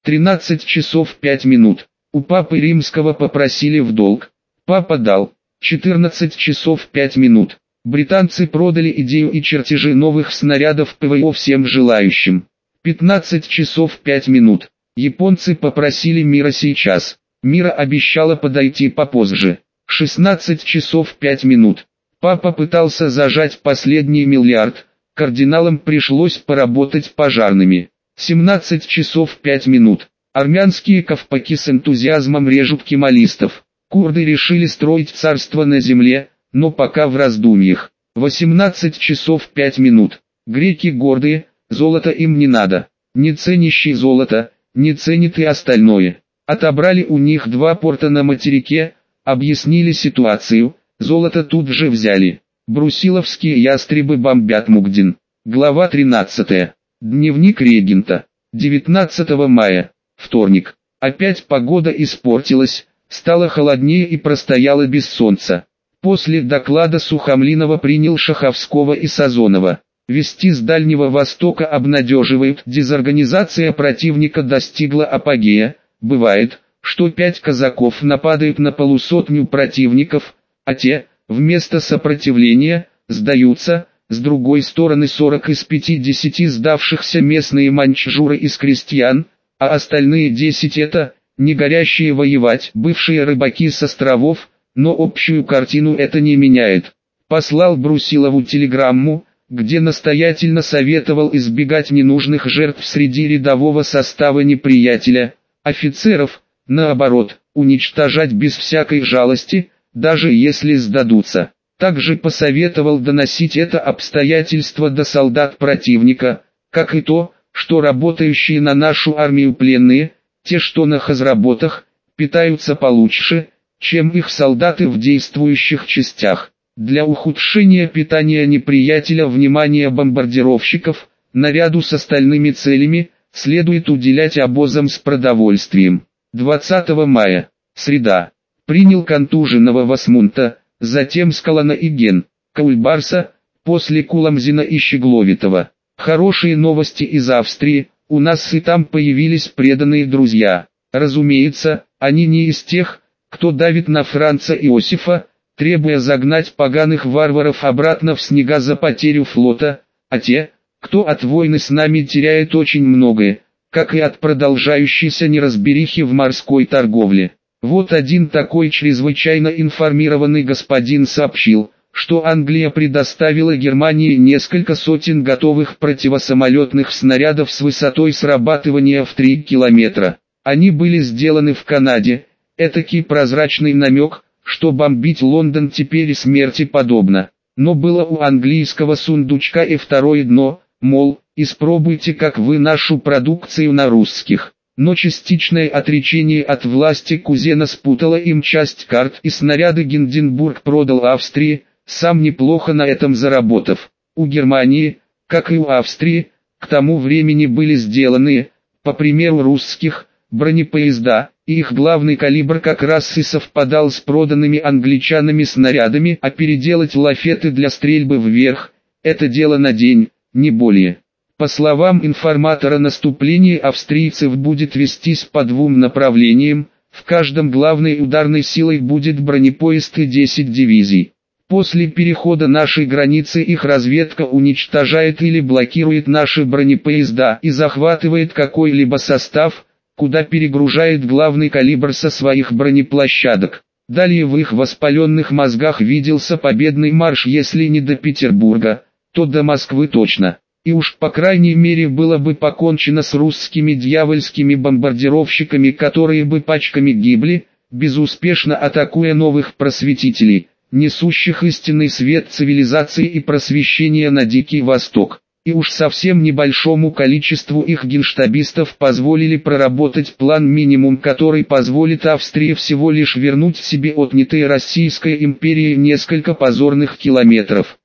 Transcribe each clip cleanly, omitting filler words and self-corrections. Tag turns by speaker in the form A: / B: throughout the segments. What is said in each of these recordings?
A: 13 часов 5 минут. У папы римского попросили в долг. Папа дал. 14 часов 5 минут. Британцы продали идею и чертежи новых снарядов ПВО всем желающим. 15 часов 5 минут. Японцы попросили мира сейчас. Мира обещала подойти попозже. 16 часов 5 минут. Папа пытался зажать последний миллиард. Кардиналам пришлось поработать пожарными. 17 часов 5 минут. Армянские ковпаки с энтузиазмом режут кемалистов. Курды решили строить царство на земле, но пока в раздумьях. 18 часов 5 минут. Греки гордые, золото им не надо. Не ценящий золото, не ценит и остальное. Отобрали у них 2 порта на материке, объяснили ситуацию, золото тут же взяли. Брусиловские ястребы бомбят Мугдин. Глава 13. Дневник регента. 19 мая. Вторник. Опять погода испортилась, стало холоднее и простояло без солнца. После доклада Сухомлинова принял Шаховского и Сазонова. Вести с Дальнего Востока обнадеживают, дезорганизация противника достигла апогея. Бывает, что 5 казаков нападают на полусотню противников, а те, вместо сопротивления, сдаются. С другой стороны 40 из 50 сдавшихся местные маньчжуры из крестьян, а остальные 10 это, не горящие воевать, бывшие рыбаки с островов, но общую картину это не меняет. Послал Брусилову телеграмму, где настоятельно советовал избегать ненужных жертв среди рядового состава неприятеля, офицеров, наоборот, уничтожать без всякой жалости, даже если сдадутся. Также посоветовал доносить это обстоятельство до солдат противника, как и то, что работающие на нашу армию пленные, те что на хозработах, питаются получше, чем их солдаты в действующих частях. Для ухудшения питания неприятеля внимание бомбардировщиков, наряду с остальными целями, следует уделять обозам с продовольствием. 20 мая, среда. Принял контуженного Васмунта, затем Скалана и Ген, Каульбарса, после Куламзина и Щегловитова. Хорошие новости из Австрии, у нас и там появились преданные друзья. Разумеется, они не из тех, кто давит на Франца Иосифа, требуя загнать поганых варваров обратно в снега за потерю флота, а те, кто от войны с нами теряет очень многое, как и от продолжающейся неразберихи в морской торговле. Вот один такой чрезвычайно информированный господин сообщил, что Англия предоставила Германии несколько сотен готовых противосамолетных снарядов с высотой срабатывания в 3 километра. Они были сделаны в Канаде, этакий прозрачный намек, что бомбить Лондон теперь и смерти подобно. Но было у английского сундучка и второе дно, мол, испробуйте как вы нашу продукцию на русских. Но частичное отречение от власти кузена спутало им часть карт, и снаряды Гинденбург продал Австрии, сам неплохо на этом заработав. У Германии, как и у Австрии, к тому времени были сделаны, по примеру русских, бронепоезда, и их главный калибр как раз и совпадал с проданными англичанами снарядами, а переделать лафеты для стрельбы вверх – это дело на день, не более. По словам информатора, наступление австрийцев будет вестись по 2 направлениям, в каждом главной ударной силой будет бронепоезд и 10 дивизий. После перехода нашей границы их разведка уничтожает или блокирует наши бронепоезда и захватывает какой-либо состав, куда перегружает главный калибр со своих бронеплощадок. Далее в их воспаленных мозгах виделся победный марш, если не до Петербурга, то до Москвы точно. И уж по крайней мере было бы покончено с русскими дьявольскими бомбардировщиками, которые бы пачками гибли, безуспешно атакуя новых просветителей, несущих истинный свет цивилизации и просвещения на Дикий Восток. И уж совсем небольшому количеству их генштабистов позволили проработать план минимум, который позволит Австрии всего лишь вернуть себе отнятые Российской империей несколько позорных километров.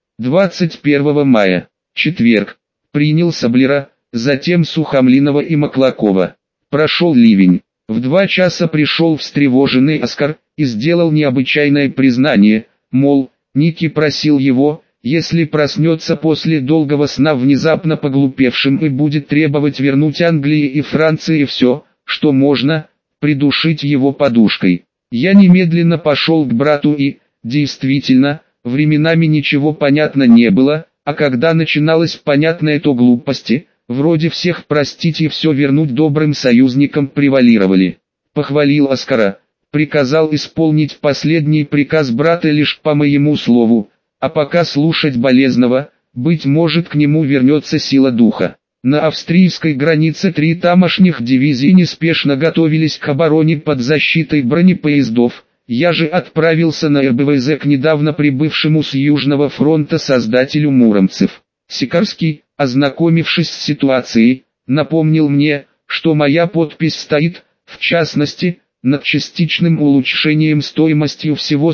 A: 21 мая, четверг. Принял Саблера, затем Сухомлинова и Маклакова. Прошел ливень. В 2 часа пришел встревоженный Оскар и сделал необычайное признание, мол, Ники просил его, если проснется после долгого сна внезапно поглупевшим и будет требовать вернуть Англии и Франции все, что можно придушить его подушкой. Я немедленно пошел к брату и, действительно, временами ничего понятно не было, а когда начиналось понятное, то глупости, вроде всех простить и все вернуть добрым союзникам, превалировали. Похвалил Оскара, приказал исполнить последний приказ брата лишь по моему слову, а пока слушать болезного, быть может, к нему вернется сила духа. На австрийской границе 3 тамошних дивизии неспешно готовились к обороне под защитой бронепоездов. Я же отправился на РБВЗ к недавно прибывшему с Южного фронта создателю муромцев. Сикарский, ознакомившись с ситуацией, напомнил мне, что моя подпись стоит, в частности, над частичным улучшением стоимостью всего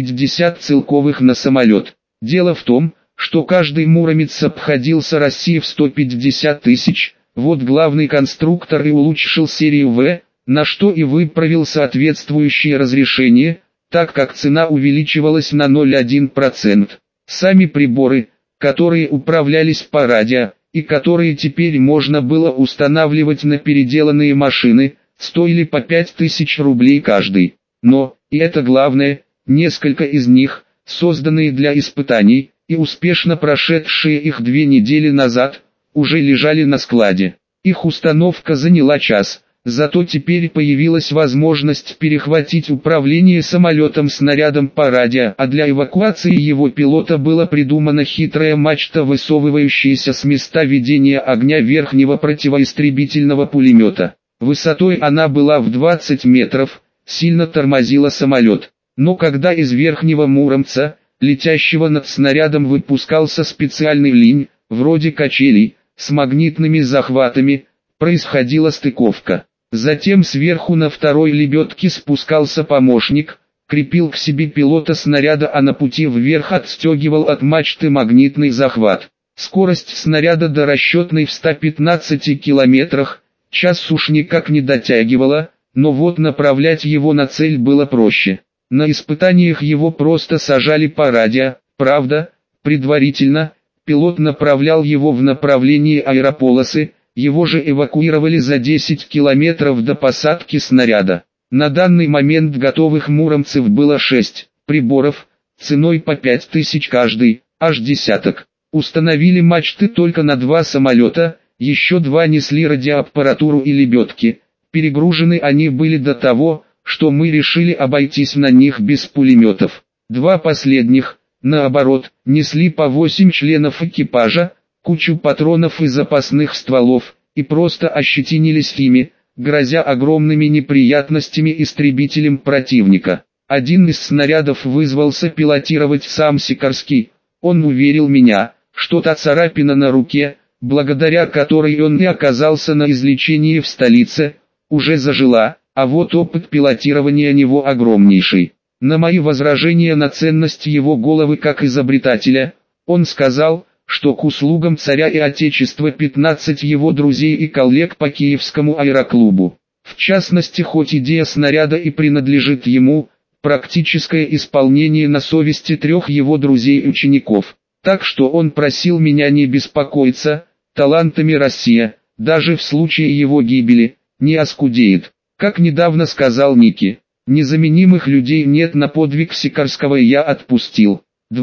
A: 150 целковых на самолет. Дело в том, что каждый муромец обходился России в 150 тысяч, вот главный конструктор и улучшил серию В, на что и выправил соответствующее разрешение, так как цена увеличивалась на 0,1%. Сами приборы, которые управлялись по радио, и которые теперь можно было устанавливать на переделанные машины, стоили по 5000 рублей каждый. Но, и это главное, несколько из них, созданные для испытаний, и успешно прошедшие их 2 недели назад, уже лежали на складе. Их установка заняла час, зато теперь появилась возможность перехватить управление самолетом-снарядом по радио, а для эвакуации его пилота была придумана хитрая мачта, высовывающаяся с места ведения огня верхнего противоистребительного пулемета. Высотой она была в 20 метров, сильно тормозила самолет. Но когда из верхнего муромца, летящего над снарядом, выпускался специальный линь, вроде качелей, с магнитными захватами, происходила стыковка. Затем сверху на второй лебедке спускался помощник, крепил к себе пилота снаряда, а на пути вверх отстегивал от мачты магнитный захват. Скорость снаряда до расчетной в 115 километрах, час уж никак не дотягивала, но вот направлять его на цель было проще. На испытаниях его просто сажали по радио, правда, предварительно, пилот направлял его в направлении аэрополосы, его же эвакуировали за 10 километров до посадки снаряда. На данный момент готовых муромцев было 6 приборов, ценой по 5000 каждый, аж десяток. Установили мачты только на 2 самолета, еще 2 несли радиоаппаратуру и лебедки. Перегружены они были до того, что мы решили обойтись на них без пулеметов. 2 последних, наоборот, несли по 8 членов экипажа, кучу патронов и запасных стволов, и просто ощетинились ими, грозя огромными неприятностями истребителям противника. Один из снарядов вызвался пилотировать сам Сикарский. Он уверил меня, что та царапина на руке, благодаря которой он и оказался на излечении в столице, уже зажила, а вот опыт пилотирования него огромнейший. На мои возражения на ценность его головы как изобретателя, он сказал, что к услугам царя и отечества 15 его друзей и коллег по Киевскому аэроклубу. В частности, хоть идея снаряда и принадлежит ему, практическое исполнение на совести 3 его друзей-учеников. Так что он просил меня не беспокоиться, талантами Россия, даже в случае его гибели, не оскудеет. Как недавно сказал Ники, незаменимых людей нет, на подвиг Сикарского я отпустил.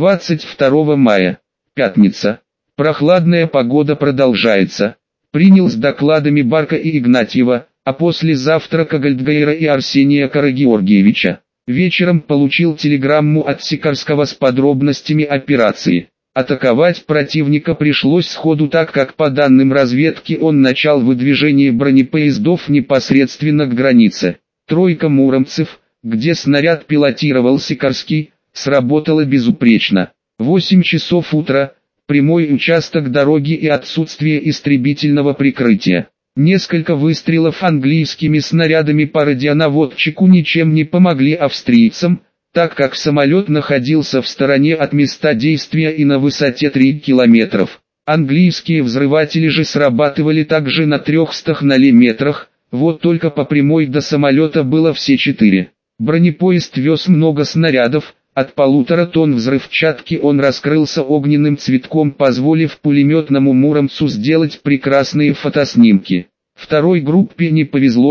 A: 22 мая. Пятница. Прохладная погода продолжается. Принял с докладами Барка и Игнатьева, а после завтрака Гольдгейра и Арсения Карагеоргиевича. Вечером получил телеграмму от Сикарского с подробностями операции. Атаковать противника пришлось сходу, так как по данным разведки он начал выдвижение бронепоездов непосредственно к границе. 3 муромцев, где снаряд пилотировал Сикарский, сработала безупречно. 8 часов утра, прямой участок дороги и отсутствие истребительного прикрытия. Несколько выстрелов английскими снарядами по радионаводчику ничем не помогли австрийцам, так как самолет находился в стороне от места действия и на высоте 3 километров. Английские взрыватели же срабатывали также на 300 метрах, вот только по прямой до самолета было все 4. Бронепоезд вез много снарядов, от 1,5 тонн взрывчатки он раскрылся огненным цветком, позволив пулеметному муромцу сделать прекрасные фотоснимки. Второй группе не повезло,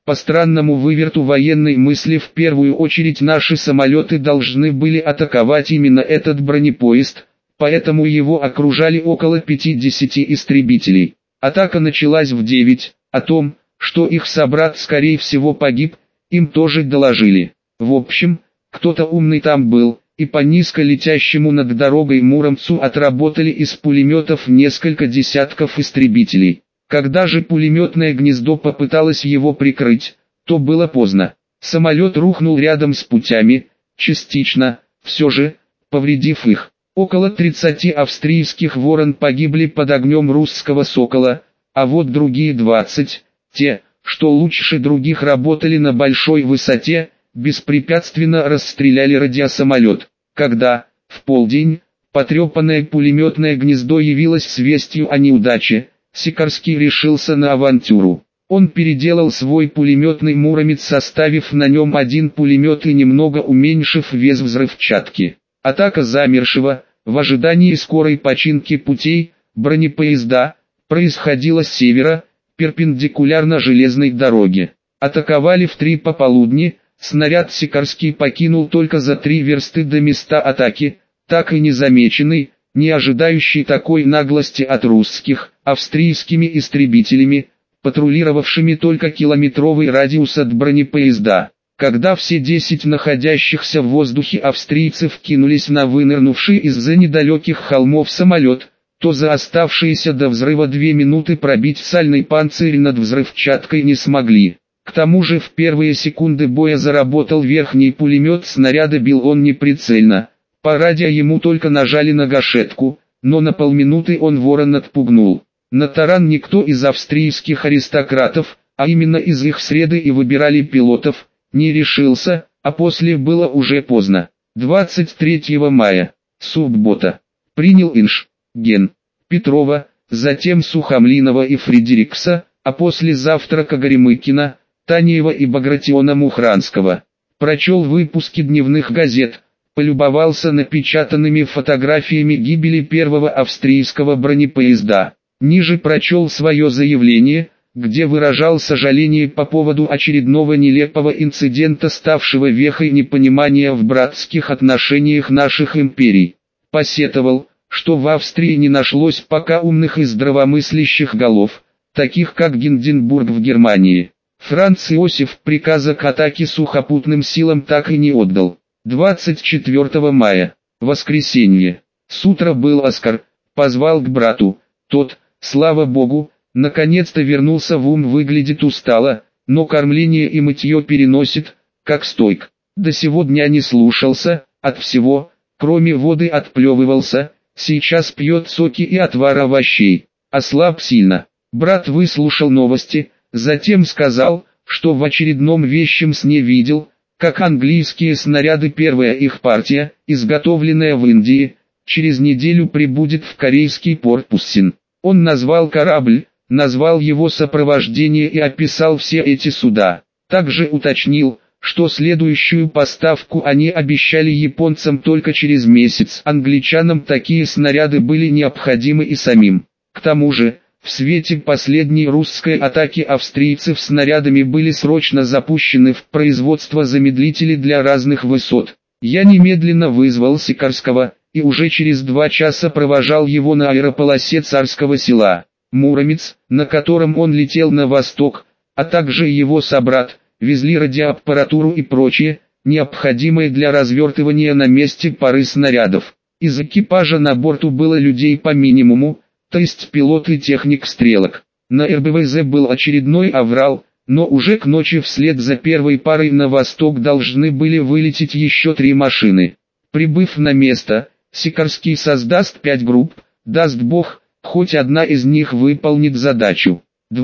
A: По странному выверту военной мысли в первую очередь наши самолеты должны были атаковать именно этот бронепоезд, поэтому его окружали около 50 истребителей. Атака началась в 9, о том, что их собрат скорее всего погиб, им тоже доложили. В общем, кто-то умный там был, и по низко летящему над дорогой Муромцу отработали из пулеметов несколько десятков истребителей. Когда же пулеметное гнездо попыталось его прикрыть, то было поздно. Самолет рухнул рядом с путями, частично, все же, повредив их. Около 30 австрийских «Ворон» погибли под огнем русского «Сокола», а вот другие 20, те, что лучше других работали на большой высоте, беспрепятственно расстреляли радиосамолет. Когда, в полдень, потрепанное пулеметное гнездо явилось с вестью о неудаче, Сикорский решился на авантюру. Он переделал свой пулеметный «Муромец», составив на нем один пулемет и немного уменьшив вес взрывчатки. Атака замершего, в ожидании скорой починки путей, бронепоезда, происходила с севера, перпендикулярно железной дороге. Атаковали в 3 пополудни, снаряд Сикорский покинул только за 3 версты до места атаки, так и не замеченный, не ожидающий такой наглости от русских, австрийскими истребителями, патрулировавшими только километровый радиус от бронепоезда. Когда все 10 находящихся в воздухе австрийцев кинулись на вынырнувший из-за недалеких холмов самолет, то за оставшиеся до взрыва 2 минуты пробить сальный панцирь над взрывчаткой не смогли. К тому же в первые секунды боя заработал верхний пулемет, снаряда бил он неприцельно. По радио ему только нажали на гашетку, но на полминуты он «Ворон» отпугнул. На таран никто из австрийских аристократов, а именно из их среды и выбирали пилотов, не решился, а после было уже поздно. 23 мая, суббота, принял Инш, Ген, Петрова, затем Сухомлинова и Фредерикса, а после завтрака Горемыкина, Танеева и Багратиона Мухранского. Прочел выпуски дневных газет, полюбовался напечатанными фотографиями гибели первого австрийского бронепоезда. Ниже прочел свое заявление, где выражал сожаление по поводу очередного нелепого инцидента, ставшего вехой непонимания в братских отношениях наших империй. Посетовал, что в Австрии не нашлось пока умных и здравомыслящих голов, таких как Гинденбург в Германии. Франц Иосиф приказа к атаке сухопутным силам так и не отдал. 24 мая, воскресенье. С утра был Оскар, позвал к брату, тот, слава богу, наконец-то вернулся в ум, выглядит устало, но кормление и мытье переносит, как стойк. До сего дня не слушался, от всего, кроме воды отплевывался, сейчас пьет соки и отвар овощей. Ослаб сильно. Брат выслушал новости, затем сказал, что в очередном вещем сне видел, как английские снаряды, первая их партия, изготовленная в Индии, через неделю прибудет в корейский порт Пуссин. Он назвал корабль, назвал его сопровождение и описал все эти суда. Также уточнил, что следующую поставку они обещали японцам только через месяц. Англичанам такие снаряды были необходимы и самим. К тому же, в свете последней русской атаки австрийцев снарядами были срочно запущены в производство замедлители для разных высот. Я немедленно вызвал Сикорского, и уже через 2 часа провожал его на аэрополосе Царского Села. Муромец, на котором он летел на восток, а также его собрат, везли радиоаппаратуру и прочее, необходимое для развертывания на месте пары снарядов. Из экипажа на борту было людей по минимуму, то есть пилот и техник-стрелок. На РБВЗ был очередной аврал, но уже к ночи вслед за первой парой на восток должны были вылететь еще 3 машины. Прибыв на место, Сикорский создаст 5 групп, даст бог, хоть одна из них выполнит задачу.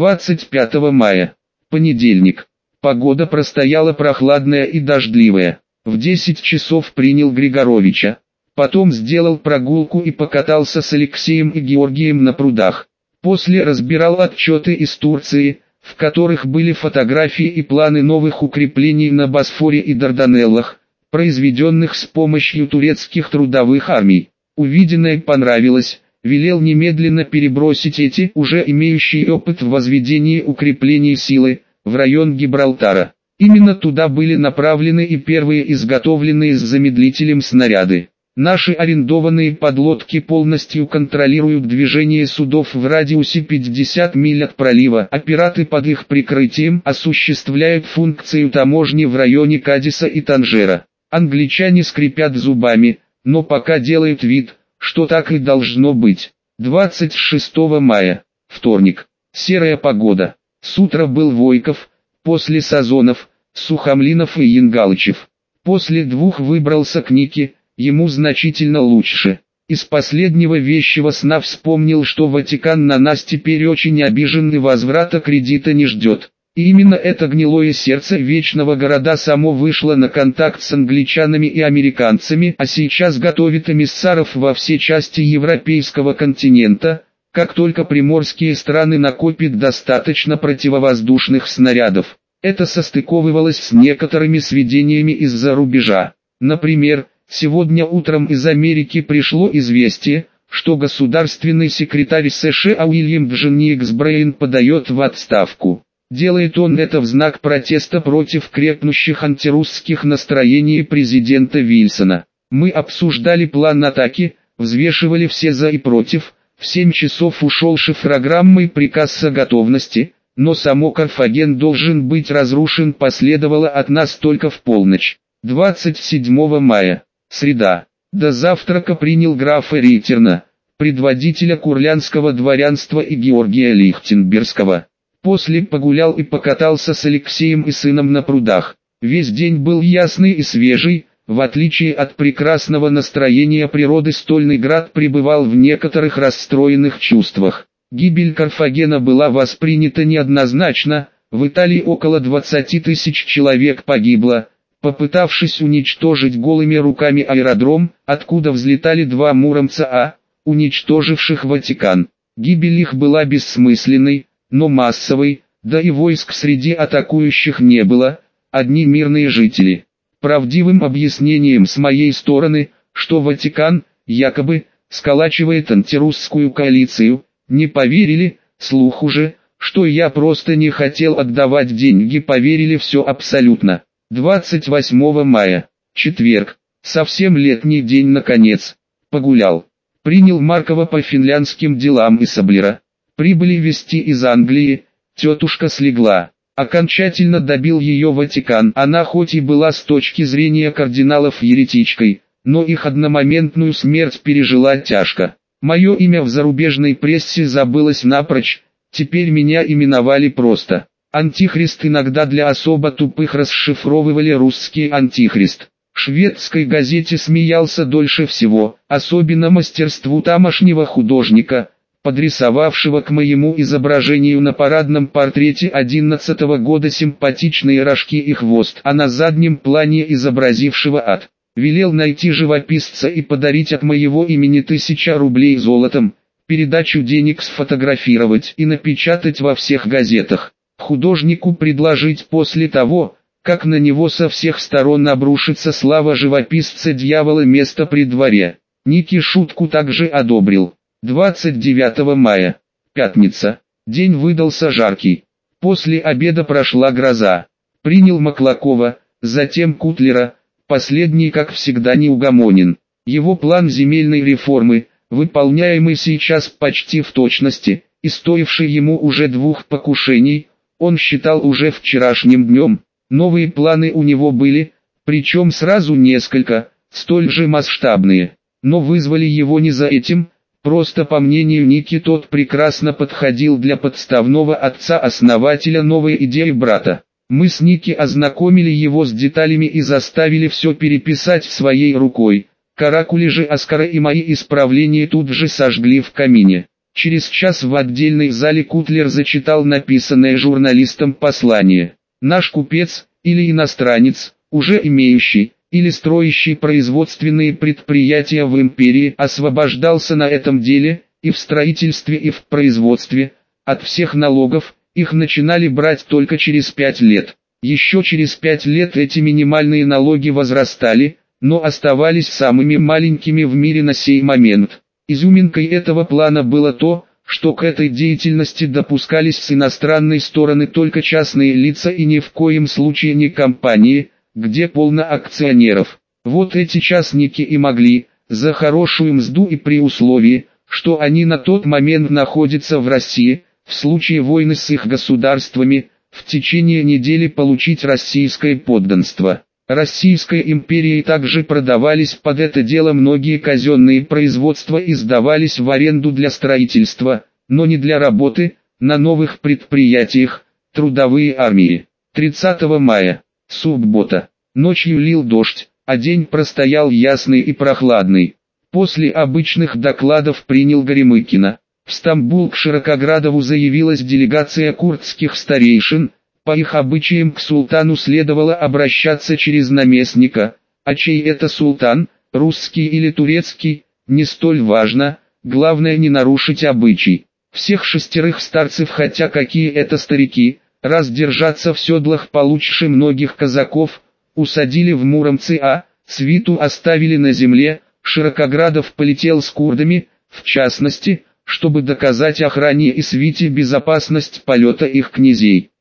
A: 25 мая. Понедельник. Погода простояла прохладная и дождливая. В 10 часов принял Григоровича. Потом сделал прогулку и покатался с Алексеем и Георгием на прудах. После разбирал отчеты из Турции, в которых были фотографии и планы новых укреплений на Босфоре и Дарданеллах, произведенных с помощью турецких трудовых армий. Увиденное понравилось, велел немедленно перебросить эти уже имеющие опыт в возведении укреплений силы, в район Гибралтара. Именно туда были направлены и первые изготовленные с замедлителем снаряды. Наши арендованные подлодки полностью контролируют движение судов в радиусе 50 миль от пролива, а пираты под их прикрытием осуществляют функцию таможни в районе Кадиса и Танжера. Англичане скрипят зубами, но пока делают вид, что так и должно быть. 26 мая, вторник, серая погода. С утра был Войков, после Сазонов, Сухомлинов и Янгалычев. После двух выбрался к Нике, ему значительно лучше. Из последнего вещего сна вспомнил, что Ватикан на нас теперь очень обижен и возврата кредита не ждет. И именно это гнилое сердце Вечного Города само вышло на контакт с англичанами и американцами, а сейчас готовит эмиссаров во все части европейского континента, как только приморские страны накопят достаточно противовоздушных снарядов. Это состыковывалось с некоторыми сведениями из-за рубежа. Например, сегодня утром из Америки пришло известие, что государственный секретарь США Уильям Дженнингс Брейн подает в отставку. Делает он это в знак протеста против крепнущих антирусских настроений президента Вильсона. Мы обсуждали план атаки, взвешивали все за и против. В 7 часов ушел шифрограммой приказ о готовности, но само Карфаген должен быть разрушен последовало от нас только в полночь. 27 мая, среда. До завтрака принял графа Рейтерна, предводителя курлянского дворянства и Георгия Лихтенбергского. После погулял и покатался с Алексеем и сыном на прудах. Весь день был ясный и свежий, в отличие от прекрасного настроения природы Стольный Град пребывал в некоторых расстроенных чувствах. Гибель Карфагена была воспринята неоднозначно, в Италии около 20 тысяч человек погибло, попытавшись уничтожить голыми руками аэродром, откуда взлетали два муромца уничтоживших Ватикан. Гибель их была бессмысленной, но массовой, да и войск среди атакующих не было, одни мирные жители. Правдивым объяснением с моей стороны, что Ватикан, якобы, сколачивает антирусскую коалицию, не поверили, слуху же, что я просто не хотел отдавать деньги, поверили все абсолютно. 28 мая, четверг, совсем летний день наконец, погулял. Принял Маркова по финляндским делам и Саблера. Прибыли вести из Англии, тетушка слегла. Окончательно добил ее Ватикан. Она хоть и была с точки зрения кардиналов еретичкой, но их одномоментную смерть пережила тяжко. Мое имя в зарубежной прессе забылось напрочь, теперь меня именовали просто Антихрист. Иногда для особо тупых расшифровывали русский Антихрист. В шведской газете смеялся дольше всего, особенно мастерству тамошнего художника, подрисовавшего к моему изображению на парадном портрете 11-го года симпатичные рожки и хвост, а на заднем плане изобразившего ад. Велел найти живописца и подарить от моего имени 1000 рублей золотом, передачу денег сфотографировать и напечатать во всех газетах. Художнику предложить после того, как на него со всех сторон обрушится слава живописца дьявола, место при дворе. Ники шутку также одобрил. 29 мая, пятница, день выдался жаркий. После обеда прошла гроза. Принял Маклакова, затем Кутлера, последний как всегда неугомонен. Его план земельной реформы, выполняемый сейчас почти в точности, и стоивший ему уже 2 покушений, он считал уже вчерашним днем. Новые планы у него были, причем сразу несколько, столь же масштабные, но вызвали его не за этим. Просто по мнению Ники тот прекрасно подходил для подставного отца-основателя новой идеи брата. Мы с Ники ознакомили его с деталями и заставили все переписать своей рукой. Каракули же Оскара и мои исправления тут же сожгли в камине. Через час в отдельной зале Кутлер зачитал написанное журналистом послание. Наш купец, или иностранец, уже имеющий или строящий производственные предприятия в империи, освобождался на этом деле, и в строительстве и в производстве, от всех налогов. Их начинали брать только через 5 лет. Еще через 5 лет эти минимальные налоги возрастали, но оставались самыми маленькими в мире на сей момент. Изюминкой этого плана было то, что к этой деятельности допускались с иностранной стороны только частные лица и ни в коем случае не компании, где полно акционеров. Вот эти частники и могли, за хорошую мзду и при условии, что они на тот момент находятся в России, в случае войны с их государствами, в течение недели получить российское подданство. Российской империей также продавались под это дело многие казенные производства и сдавались в аренду для строительства, но не для работы, на новых предприятиях, трудовые армии. 30 мая, суббота, ночью лил дождь, а день простоял ясный и прохладный. После обычных докладов принял Горемыкина. В Стамбул к Широкоградову заявилась делегация курдских старейшин. По их обычаям к султану следовало обращаться через наместника, а чей это султан, русский или турецкий, не столь важно, главное не нарушить обычай. Всех 6 старцев, хотя какие это старики, раз держаться в седлах получше многих казаков, усадили в Муромцы, а свиту оставили на земле. Широкоградов полетел с курдами, в частности, чтобы доказать охране и свите безопасность полета их князей.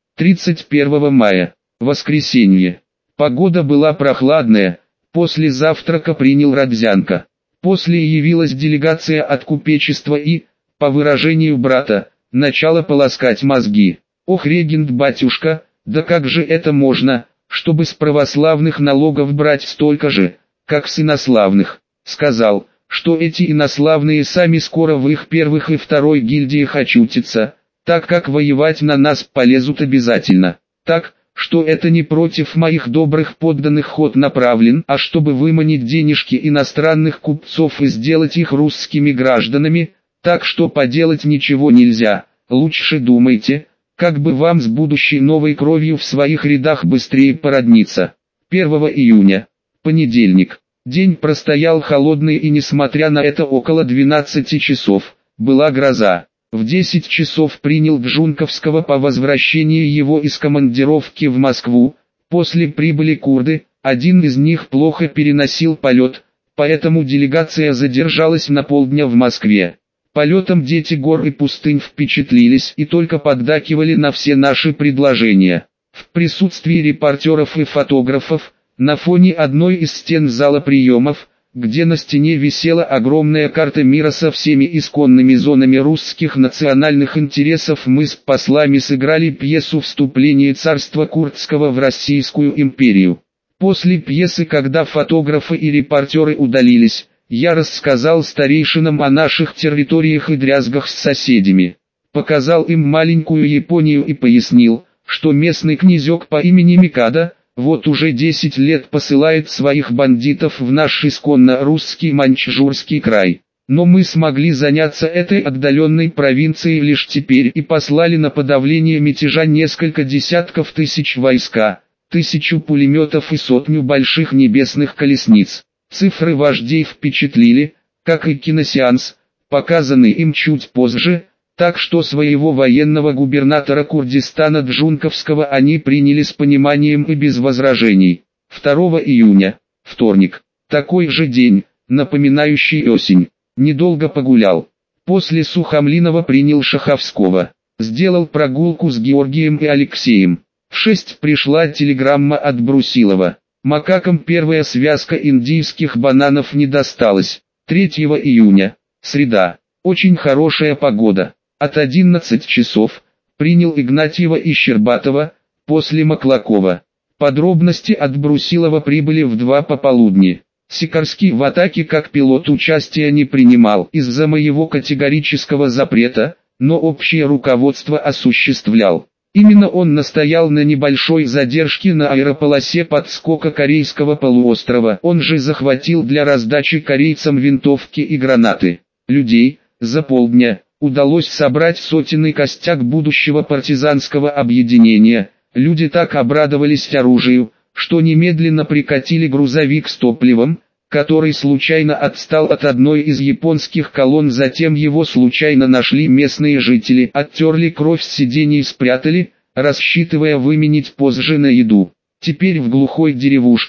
A: 31 мая, воскресенье. Погода была прохладная, после завтрака принял Родзянко. После явилась делегация от купечества и, по выражению брата, начала полоскать мозги. Ох, регент-батюшка, да как же это можно, чтобы с православных налогов брать столько же, как с инославных? Сказал, что эти инославные сами скоро в их первых и второй гильдиях очутятся, так как воевать на нас полезут обязательно. Так, что это не против моих добрых подданных ход направлен, а чтобы выманить денежки иностранных купцов и сделать их русскими гражданами, так что поделать ничего нельзя. Лучше думайте, как бы вам с будущей новой кровью в своих рядах быстрее породниться. 1 июня, понедельник. День простоял холодный и несмотря на это около 12 часов, была гроза. В 10 часов принял Гжунковского по возвращении его из командировки в Москву. После прибыли курды, один из них плохо переносил полет, поэтому делегация задержалась на полдня в Москве. Полетом дети гор и пустынь впечатлились и только поддакивали на все наши предложения. В присутствии репортеров и фотографов, на фоне одной из стен зала приемов, где на стене висела огромная карта мира со всеми исконными зонами русских национальных интересов, мы с послами сыграли пьесу «Вступление царства курдского в Российскую империю». После пьесы, когда фотографы и репортеры удалились, я рассказал старейшинам о наших территориях и дрязгах с соседями. Показал им маленькую Японию и пояснил, что местный князек по имени Микадо, вот уже 10 лет посылает своих бандитов в наш исконно русский Маньчжурский край. Но мы смогли заняться этой отдаленной провинцией лишь теперь и послали на подавление мятежа несколько десятков тысяч войска, 1000 пулеметов и 100 больших небесных колесниц. Цифры вождей впечатлили, как и киносеанс, показанный им чуть позже. Так что своего военного губернатора Курдистана Джунковского они приняли с пониманием и без возражений. 2 июня, вторник, такой же день, напоминающий осень. Недолго погулял. После Сухомлинова принял Шаховского. Сделал прогулку с Георгием и Алексеем. В 6 пришла телеграмма от Брусилова. Макакам первая связка индийских бананов не досталась. 3 июня, среда, очень хорошая погода. От 11 часов, принял Игнатьева и Щербатова, после Маклакова. Подробности от Брусилова прибыли в 2 пополудни. Сикорский в атаке как пилот участия не принимал из-за моего категорического запрета, но общее руководство осуществлял. Именно он настоял на небольшой задержке на аэрополосе подскока Корейского полуострова. Он же захватил для раздачи корейцам винтовки и гранаты. Людей, за полдня, удалось собрать сотенный костяк будущего партизанского объединения. Люди так обрадовались оружию, что немедленно прикатили грузовик с топливом, который случайно отстал от одной из японских колонн, затем его случайно нашли местные жители, оттерли кровь с сидений и спрятали, рассчитывая выменить позже на еду. Теперь в глухой деревушке,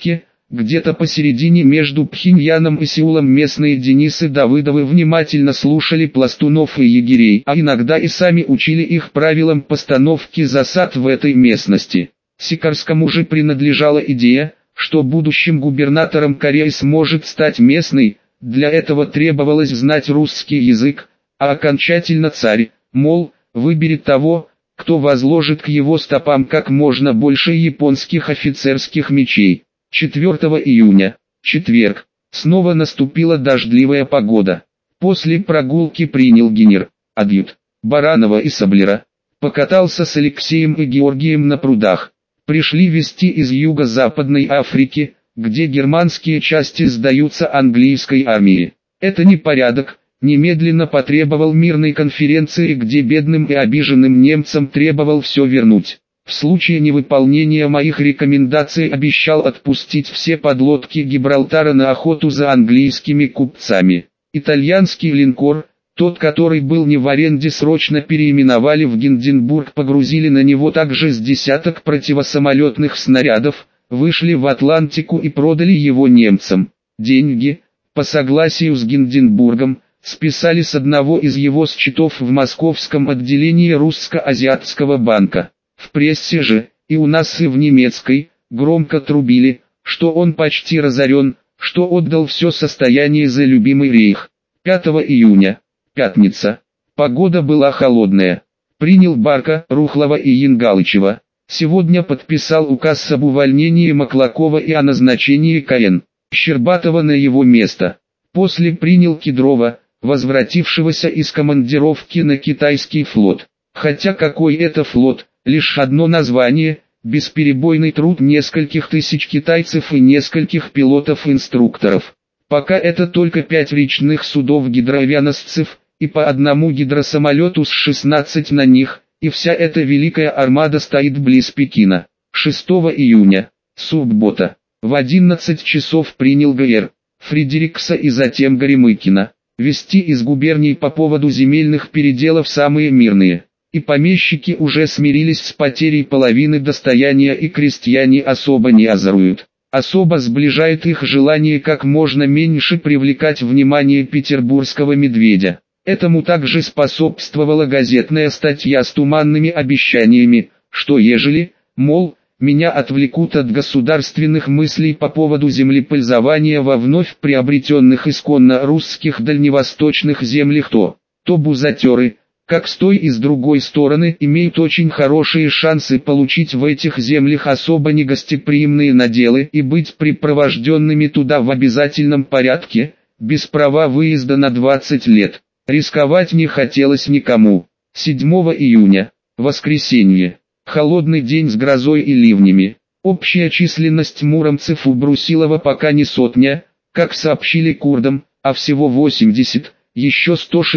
A: Где-то посередине между Пхеньяном и Сеулом местные Денисы Давыдовы внимательно слушали пластунов и егерей, а иногда и сами учили их правилам постановки засад в этой местности. Сикарскому же принадлежала идея, что будущим губернатором Кореи сможет стать местный. Для этого требовалось знать русский язык, а окончательно царь, мол, выберет того, кто возложит к его стопам как можно больше японских офицерских мечей. 4 июня, четверг, снова наступила дождливая погода. После прогулки принял адъют Баранова и Саблера, покатался с Алексеем и Георгием на прудах. Пришли вести из Юго-Западной Африки, где германские части сдаются английской армии. Это непорядок, немедленно потребовал мирной конференции, где бедным и обиженным немцам требовал все вернуть. В случае невыполнения моих рекомендаций обещал отпустить все подлодки Гибралтара на охоту за английскими купцами. Итальянский линкор, тот, который был не в аренде, срочно переименовали в Гинденбург, погрузили на него также с десяток противосамолетных снарядов, вышли в Атлантику и продали его немцам. Деньги, по согласию с Гинденбургом, списали с одного из его счетов в московском отделении Русско-Азиатского банка. В прессе же, и у нас и в немецкой, громко трубили, что он почти разорен, что отдал все состояние за любимый рейх. 5 июня, пятница. Погода была холодная. Принял Барка, Рухлова и Янгалычева. Сегодня подписал указ об увольнении Маклакова и о назначении КН Щербатова на его место. После принял Кедрова, возвратившегося из командировки на китайский флот. Хотя какой это флот, лишь одно название, бесперебойный труд нескольких тысяч китайцев и нескольких пилотов-инструкторов. Пока это только 5 речных судов-гидроавианосцев, и по одному гидросамолету с 16 на них, и вся эта великая армада стоит близ Пекина. 6 июня, суббота, в 11 часов принял ГР Фредерикса и затем Горемыкина. Вести из губерний по поводу земельных переделов самые мирные. И помещики уже смирились с потерей половины достояния, и крестьяне особо не озоруют. Особо сближает их желание как можно меньше привлекать внимание петербургского медведя. Этому также способствовала газетная статья с туманными обещаниями, что ежели, мол, меня отвлекут от государственных мыслей по поводу землепользования во вновь приобретенных исконно русских дальневосточных землях, то бузатеры, как с той и с другой стороны, имеют очень хорошие шансы получить в этих землях особо негостеприимные наделы и быть припровожденными туда в обязательном порядке, без права выезда на 20 лет. Рисковать не хотелось никому. 7 июня, воскресенье. Холодный день с грозой и ливнями. Общая численность муромцев у Брусилова пока не 100, как сообщили курдам, а всего 80, еще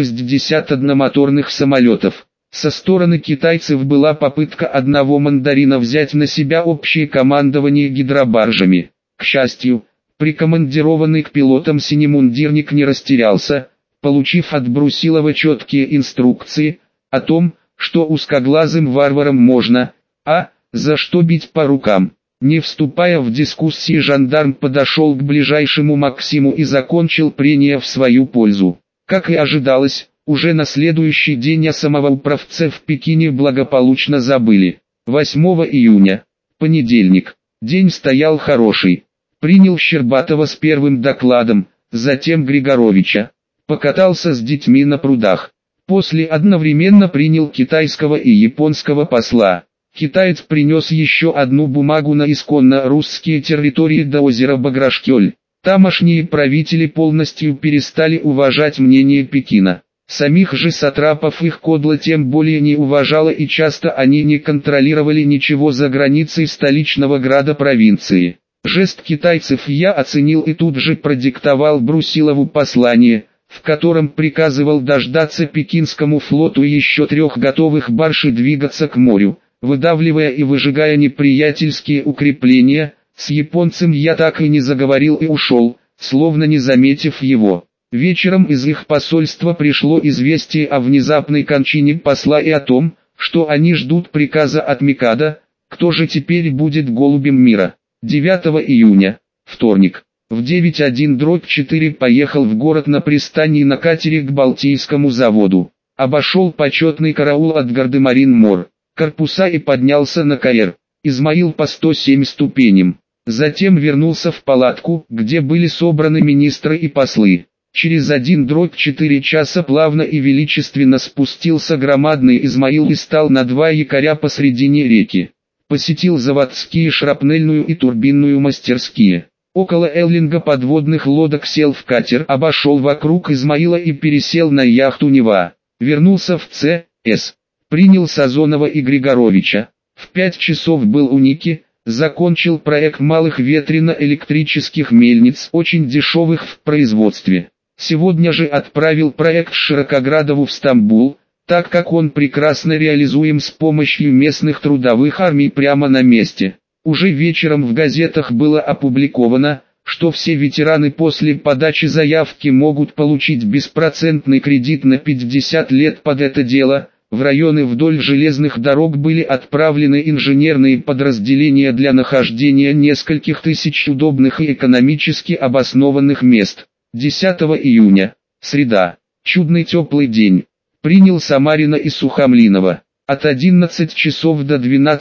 A: 161 моторных самолетов. Со стороны китайцев была попытка одного мандарина взять на себя общее командование гидробаржами. К счастью, прикомандированный к пилотам синемундирник не растерялся, получив от Брусилова четкие инструкции о том, что узкоглазым варварам можно, за что бить по рукам. Не вступая в дискуссии, жандарм подошел к ближайшему Максиму и закончил прения в свою пользу. Как и ожидалось, уже на следующий день о самоуправце в Пекине благополучно забыли. 8 июня, понедельник, день стоял хороший. Принял Щербатова с первым докладом, затем Григоровича. Покатался с детьми на прудах. После одновременно принял китайского и японского посла. Китаец принес еще одну бумагу на исконно русские территории до озера Баграшкёль. Тамошние правители полностью перестали уважать мнение Пекина. Самих же сатрапов их кодло тем более не уважало, и часто они не контролировали ничего за границей столичного града провинции. Жест китайцев я оценил и тут же продиктовал Брусилову послание, в котором приказывал дождаться пекинскому флоту еще 3 готовых барж и двигаться к морю, выдавливая и выжигая неприятельские укрепления. С японцем я так и не заговорил и ушел, словно не заметив его. Вечером из их посольства пришло известие о внезапной кончине посла и о том, что они ждут приказа от Микадо. Кто же теперь будет голубем мира? 9 июня, Вторник. В 9:1/4 поехал в город на пристани на катере к Балтийскому заводу. Обошел почетный караул от Гардемарин-Мор, корпуса и поднялся на КР Измаил по 107 ступеням. Затем вернулся в палатку, где были собраны министры и послы. Через 1/4 часа плавно и величественно спустился громадный Измаил и стал на 2 якоря посредине реки. Посетил заводские шрапнельную и турбинную мастерские. Около Эллинга подводных лодок сел в катер, обошел вокруг Измаила и пересел на яхту Нева. Вернулся в ЦС. Принял Сазонова и Григоровича. В 5 часов был у Ники. Закончил проект малых ветряно-электрических мельниц, очень дешевых в производстве. Сегодня же отправил проект Широкоградову в Стамбул, так как он прекрасно реализуем с помощью местных трудовых армий прямо на месте. Уже вечером в газетах было опубликовано, что все ветераны после подачи заявки могут получить беспроцентный кредит на 50 лет под это дело. В районы вдоль железных дорог были отправлены инженерные подразделения для нахождения нескольких тысяч удобных и экономически обоснованных мест. 10 июня. Среда. Чудный теплый день. Принял Самарина и Сухомлинова. От 11 часов до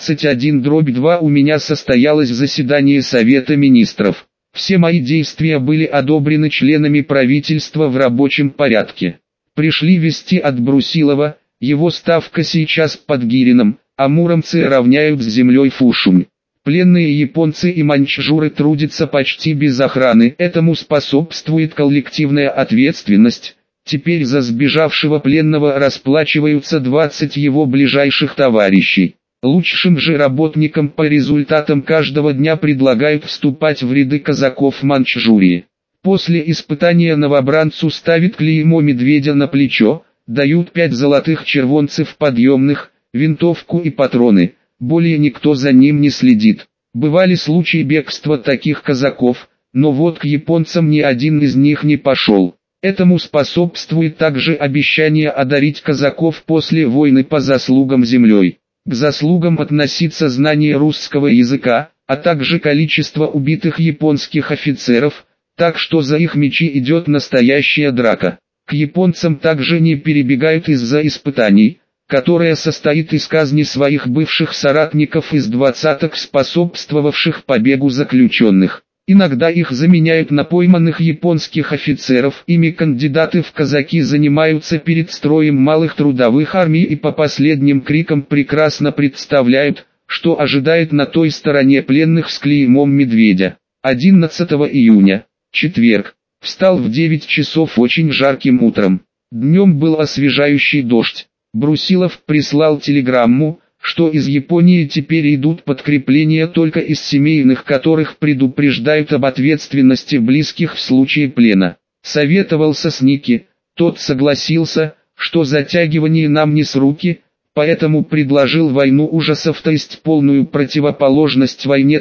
A: 12:1/2 у меня состоялось заседание Совета Министров. Все мои действия были одобрены членами правительства в рабочем порядке. Пришли вести от Брусилова. Его ставка сейчас под Гирином, а муромцы равняют с землей Фушунь. Пленные японцы и маньчжуры трудятся почти без охраны, этому способствует коллективная ответственность. Теперь за сбежавшего пленного расплачиваются 20 его ближайших товарищей. Лучшим же работникам по результатам каждого дня предлагают вступать в ряды казаков Маньчжурии. После испытания новобранцу ставят клеймо медведя на плечо, дают 5 золотых червонцев подъемных, винтовку и патроны, более никто за ним не следит. Бывали случаи бегства таких казаков, но вот к японцам ни один из них не пошел. Этому способствует также обещание одарить казаков после войны по заслугам землей. К заслугам относится знание русского языка, а также количество убитых японских офицеров, так что за их мечи идет настоящая драка. К японцам также не перебегают из-за испытаний, которое состоит из казни своих бывших соратников из двадцаток, способствовавших побегу заключенных. Иногда их заменяют на пойманных японских офицеров. Ими кандидаты в казаки занимаются перед строем малых трудовых армий и по последним крикам прекрасно представляют, что ожидает на той стороне пленных с клеймом медведя. 11 июня, четверг. Встал в 9 часов очень жарким утром. Днем был освежающий дождь. Брусилов прислал телеграмму, что из Японии теперь идут подкрепления только из семейных, которых предупреждают об ответственности близких в случае плена. Советовался с Ники, тот согласился, что затягивание нам не с руки, поэтому предложил войну ужасов, то есть полную противоположность войне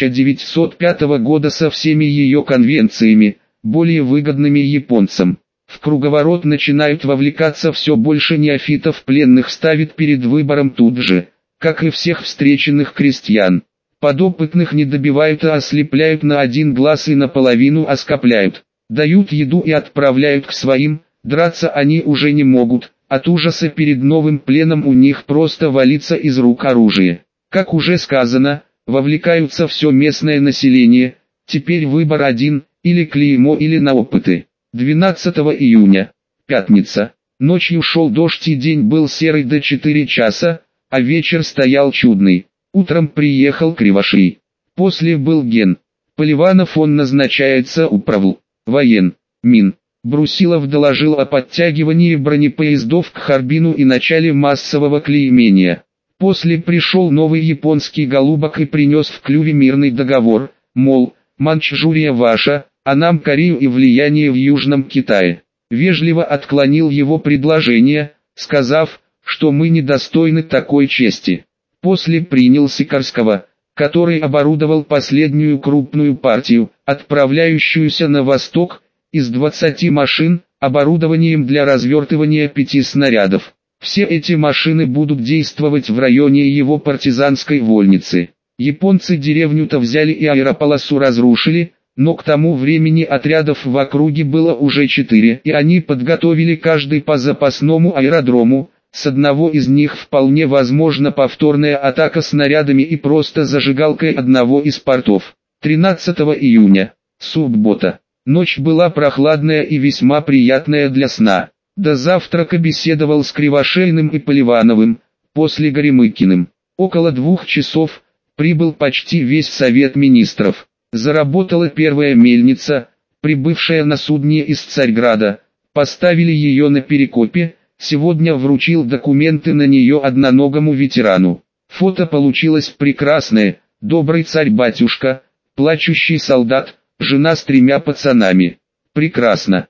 A: 1905 года со всеми ее конвенциями, более выгодными японцам. В круговорот начинают вовлекаться все больше неофитов, пленных ставит перед выбором тут же, как и всех встреченных крестьян. Подопытных не добивают, а ослепляют на один глаз и наполовину оскопляют. Дают еду и отправляют к своим, драться они уже не могут, от ужаса перед новым пленом у них просто валится из рук оружие. Как уже сказано, вовлекаются все местное население, теперь выбор один, или клеймо, или на опыты. 12 июня, пятница. Ночью шел дождь и день был серый до 4 часа, а вечер стоял чудный. Утром приехал Кривошей. После был Ген. Поливанов он назначается управл. Воен. Мин. Брусилов доложил о подтягивании бронепоездов к Харбину и начале массового клеймения. После пришел новый японский голубок и принес в клюве мирный договор, мол, Маньчжурия ваша, а нам Корею и влияние в Южном Китае. Вежливо отклонил его предложение, сказав, что мы недостойны такой чести. После принял Сикорского, который оборудовал последнюю крупную партию, отправляющуюся на восток, из 20 машин, оборудованием для развертывания 5 снарядов. Все эти машины будут действовать в районе его партизанской вольницы. Японцы деревню-то взяли и аэрополосу разрушили, но к тому времени отрядов в округе было уже 4, и они подготовили каждый по запасному аэродрому. С одного из них вполне возможна повторная атака снарядами и просто зажигалкой одного из портов. 13 июня, суббота. Ночь была прохладная и весьма приятная для сна. До завтрака беседовал с Кривошеиным и Поливановым, после Горемыкиным. Около 2 часов прибыл почти весь Совет Министров. Заработала первая мельница, прибывшая на судне из Царьграда. Поставили ее на Перекопе. Сегодня вручил документы на нее одноногому ветерану. Фото получилось прекрасное: добрый царь-батюшка, плачущий солдат, жена с 3 пацанами. Прекрасно.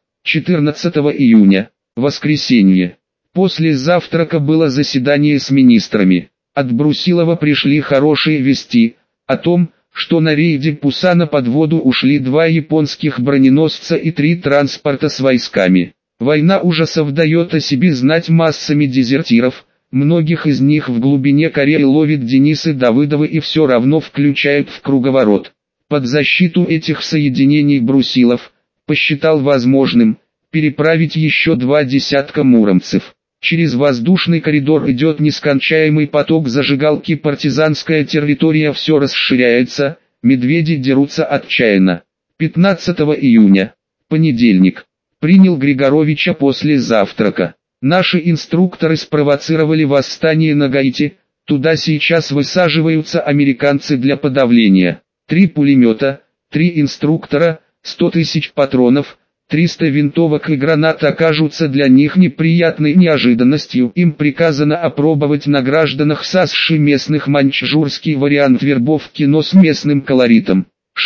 A: 14 июня, воскресенье. После завтрака было заседание с министрами. От Брусилова пришли хорошие вести о том, что на рейде Пусана под воду ушли 2 японских броненосца и 3 транспорта с войсками. Война ужасов дает о себе знать массами дезертиров, многих из них в глубине Кореи ловит Денисы Давыдовы и все равно включают в круговорот. Под защиту этих соединений Брусилов посчитал возможным переправить еще 2 десятка муромцев. Через воздушный коридор идет нескончаемый поток зажигалки, партизанская территория все расширяется, медведи дерутся отчаянно. 15 июня, понедельник. Принял Григоровича после завтрака. Наши инструкторы спровоцировали восстание на Гаити, туда сейчас высаживаются американцы для подавления. 3 пулемета, 3 инструктора, 100 тысяч патронов, 300 винтовок и гранат окажутся для них неприятной неожиданностью. Им приказано опробовать на гражданах САСШи местных маньчжурский вариант вербовки, но с местным колоритом.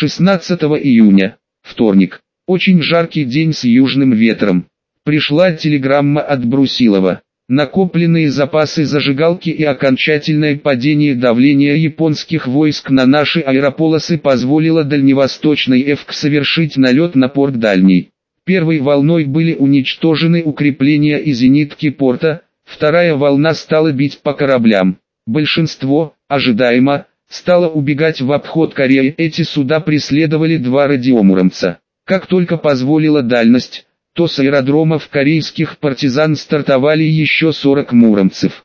A: 16 июня, вторник. Очень жаркий день с южным ветром. Пришла телеграмма от Брусилова. Накопленные запасы зажигалки и окончательное падение давления японских войск на наши аэрополосы позволило Дальневосточной ЭФК совершить налет на порт Дальний. Первой волной были уничтожены укрепления и зенитки порта, вторая волна стала бить по кораблям. Большинство, ожидаемо, стало убегать в обход Кореи. Эти суда преследовали 2 радиомуромца. Как только позволила дальность, то с аэродромов корейских партизан стартовали еще 40 муромцев.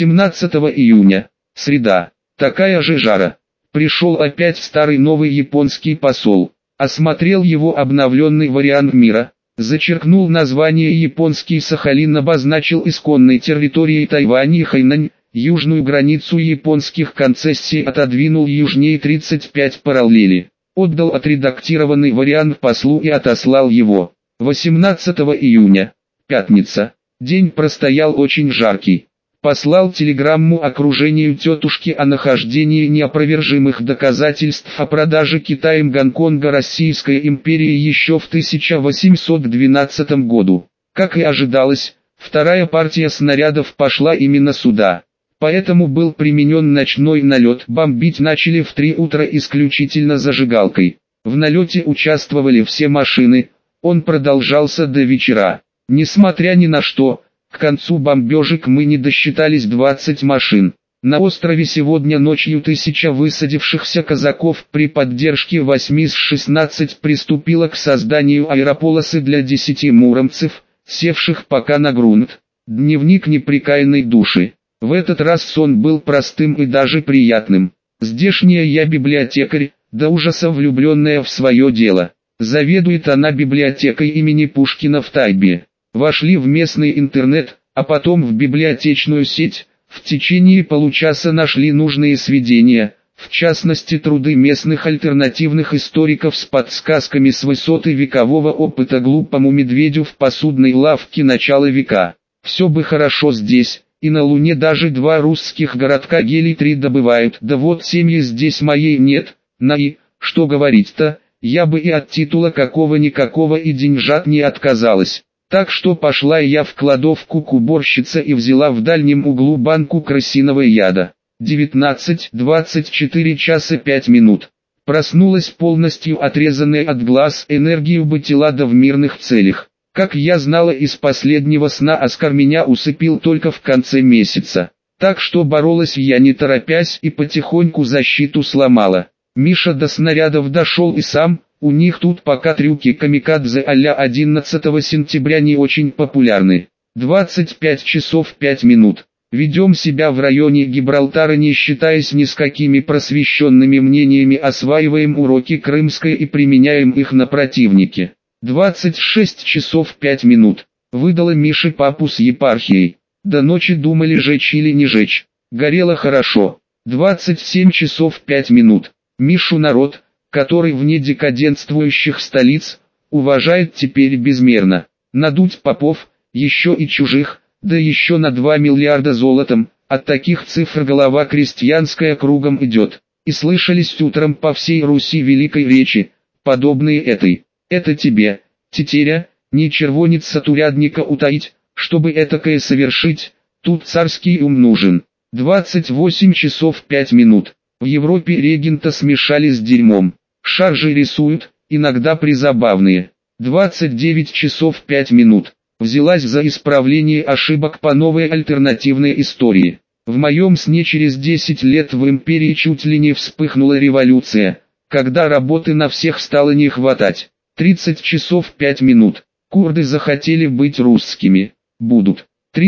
A: 17 июня, среда, такая же жара. Пришел опять старый новый японский посол. Осмотрел его обновленный вариант мира, зачеркнул название японский Сахалин, обозначил исконной территорией Тайвань и Хайнань, южную границу японских концессий отодвинул южнее 35 параллели. Отдал отредактированный вариант послу и отослал его. 18 июня, пятница, день простоял очень жаркий. Послал телеграмму окружению тетушки о нахождении неопровержимых доказательств о продаже Китаем Гонконга Российской империи еще в 1812 году. Как и ожидалось, вторая партия снарядов пошла именно сюда. Поэтому был применен ночной налет. Бомбить начали в 3 утра исключительно зажигалкой. В налете участвовали все машины, он продолжался до вечера. Несмотря ни на что, к концу бомбежек мы не досчитались 20 машин. На острове сегодня ночью 1000 высадившихся казаков при поддержке 8 из 16 приступило к созданию аэрополосы для 10 муромцев, севших пока на грунт. Дневник непрекаянной души. В этот раз сон был простым и даже приятным. Здешняя я библиотекарь, до ужаса влюбленная в свое дело. Заведует она библиотекой имени Пушкина в Тайбе. Вошли в местный интернет, а потом в библиотечную сеть. В течение получаса нашли нужные сведения, в частности труды местных альтернативных историков с подсказками с высоты векового опыта глупому медведю в посудной лавке начала века. Все бы хорошо здесь, и на Луне даже 2 русских городка гелий-3 добывают, да вот семьи здесь моей нет, что говорить-то, я бы и от титула какого-никакого и деньжат не отказалась. Так что пошла я в кладовку к уборщице и взяла в дальнем углу банку крысиного яда. 19:24 часа 5 минут. Проснулась полностью отрезанная от глаз, энергию бы телада в мирных целях. Как я знала из последнего сна, Оскар меня усыпил только в конце месяца. Так что боролась я не торопясь и потихоньку защиту сломала. Миша до снарядов дошел и сам, У них тут пока трюки камикадзе а-ля 11 сентября не очень популярны. 25 часов 5 минут. Ведем себя в районе Гибралтара, не считаясь ни с какими просвещенными мнениями, осваиваем уроки крымской и применяем их на противнике. 26 часов 5 минут. Выдала Мише папу с епархией. До ночи думали, жечь или не жечь. Горело хорошо. 27 часов 5 минут. Мишу народ, который вне декадентствующих столиц, уважает теперь безмерно. Надуть попов, еще и чужих, да еще на 2 миллиарда золотом, от таких цифр голова крестьянская кругом идет. И слышались утром по всей Руси великой речи, подобные этой. Это тебе, тетеря, не червонец от урядника утаить, чтобы этакое совершить, тут царский ум нужен. 28 часов 5 минут. В Европе регента смешали с дерьмом. Шаржи рисуют, иногда призабавные. 29 часов 5 минут. Взялась за исправление ошибок по новой альтернативной истории. В моем сне через 10 лет в империи чуть ли не вспыхнула революция, когда работы на всех стало не хватать. 30 часов 5 минут. Курды захотели быть русскими. Будут.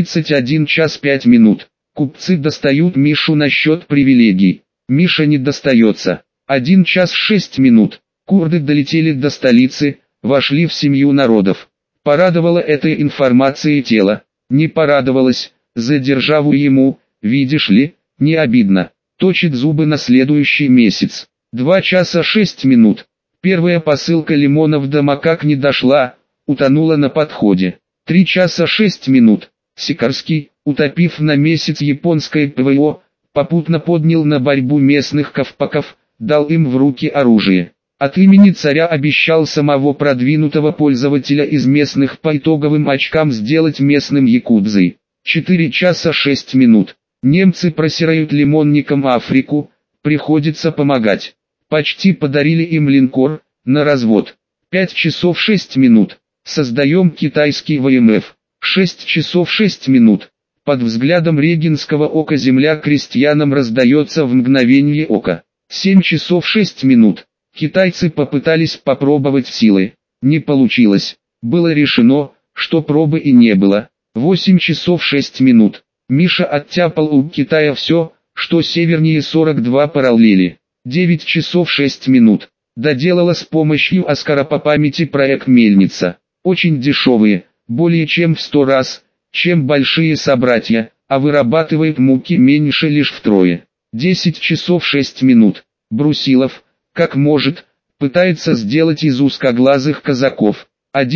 A: 31 час 5 минут. Купцы достают Мишу насчет привилегий. Миша не достается. 1 час 6 минут. Курды долетели до столицы, вошли в семью народов. Порадовало этой информацией тело. Не порадовалось, за державу ему, видишь ли, не обидно. Точит зубы на следующий месяц. 2 часа 6 минут. Первая посылка лимонов до макак не дошла, утонула на подходе. 3 часа 6 минут. Сикарский, утопив на месяц японское ПВО, попутно поднял на борьбу местных ковпаков, дал им в руки оружие. От имени царя обещал самого продвинутого пользователя из местных по итоговым очкам сделать местным якудзой. 4 часа 6 минут. Немцы просирают лимонникам Африку, приходится помогать. Почти подарили им линкор, на развод. 5 часов 6 минут. Создаем китайский ВМФ. 6 часов 6 минут. Под взглядом регенского ока земля крестьянам раздается в мгновение ока. 7 часов 6 минут. Китайцы попытались попробовать силы. Не получилось. Было решено, что пробы и не было. 8 часов 6 минут. Миша оттяпал у Китая все, что севернее 42 параллели. 9 часов 6 минут. Доделала с помощью Оскара по памяти проект «Мельница». Очень дешевые, более чем в 100 раз, чем большие собратья, а вырабатывает муки меньше лишь втрое. 10 часов 6 минут. Брусилов, как может, пытается сделать из узкоглазых казаков.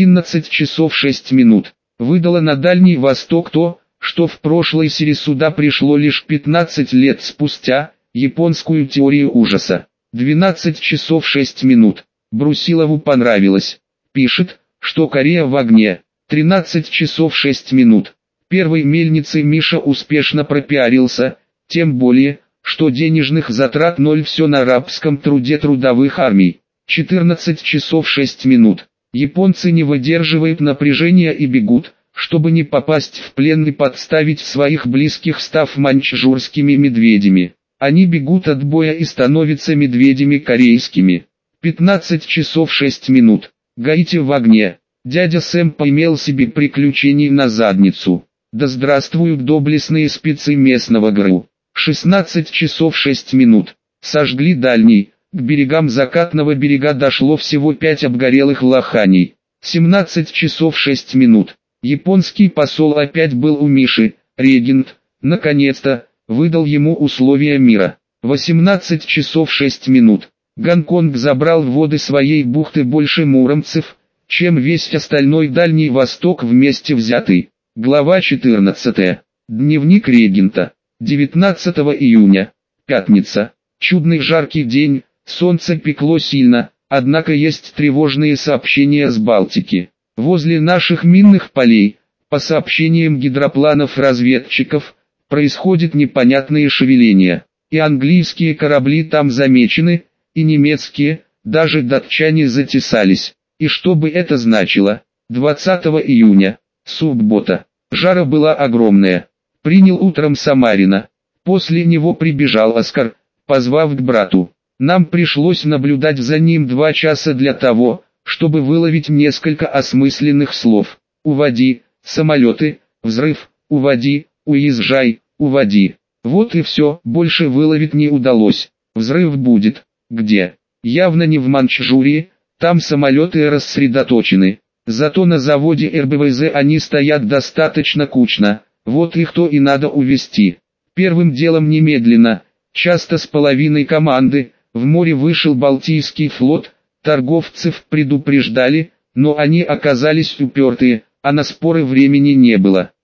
A: 11 часов 6 минут. Выдала на Дальний Восток то, что в прошлой серии суда пришло лишь 15 лет спустя, японскую теорию ужаса. 12 часов 6 минут. Брусилову понравилось. Пишет, что Корея в огне. 13 часов 6 минут. Первой мельницей Миша успешно пропиарился, тем более, что денежных затрат ноль, все на рабском труде трудовых армий. 14 часов 6 минут. Японцы не выдерживают напряжения и бегут, чтобы не попасть в плен и подставить своих близких, став маньчжурскими медведями. Они бегут от боя и становятся медведями корейскими. 15 часов 6 минут. Гаити в огне. Дядя Сэм поимел себе приключений на задницу. Да здравствуют доблестные спецы местного ГРУ. 16 часов 6 минут. Сожгли Дальний. К берегам Закатного берега дошло всего 5 обгорелых лоханей. 17 часов 6 минут. Японский посол опять был у Миши. Регент, наконец-то, выдал ему условия мира. 18 часов 6 минут. Гонконг забрал в воды своей бухты больше муромцев, чем весь остальной Дальний Восток вместе взятый. Глава 14. Дневник регента. 19 июня. Пятница. Чудный жаркий день, солнце пекло сильно, однако есть тревожные сообщения с Балтики. Возле наших минных полей, по сообщениям гидропланов-разведчиков, происходит непонятные шевеления. И английские корабли там замечены, и немецкие, даже датчане затесались. И что бы это значило? 20 июня, суббота. Жара была огромная. Принял утром Самарина. После него прибежал Оскар, позвав к брату. Нам пришлось наблюдать за ним 2 часа для того, чтобы выловить несколько осмысленных слов. «Уводи, самолеты», «взрыв», «уводи», «уезжай», «уводи». Вот и все, больше выловить не удалось. Взрыв будет. Где? Явно не в Манчжурии, там самолеты рассредоточены. Зато на заводе РБВЗ они стоят достаточно кучно, вот их то и надо увезти. Первым делом немедленно, часто с половиной команды, в море вышел Балтийский флот, торговцев предупреждали, но они оказались упертые, а на споры времени не было.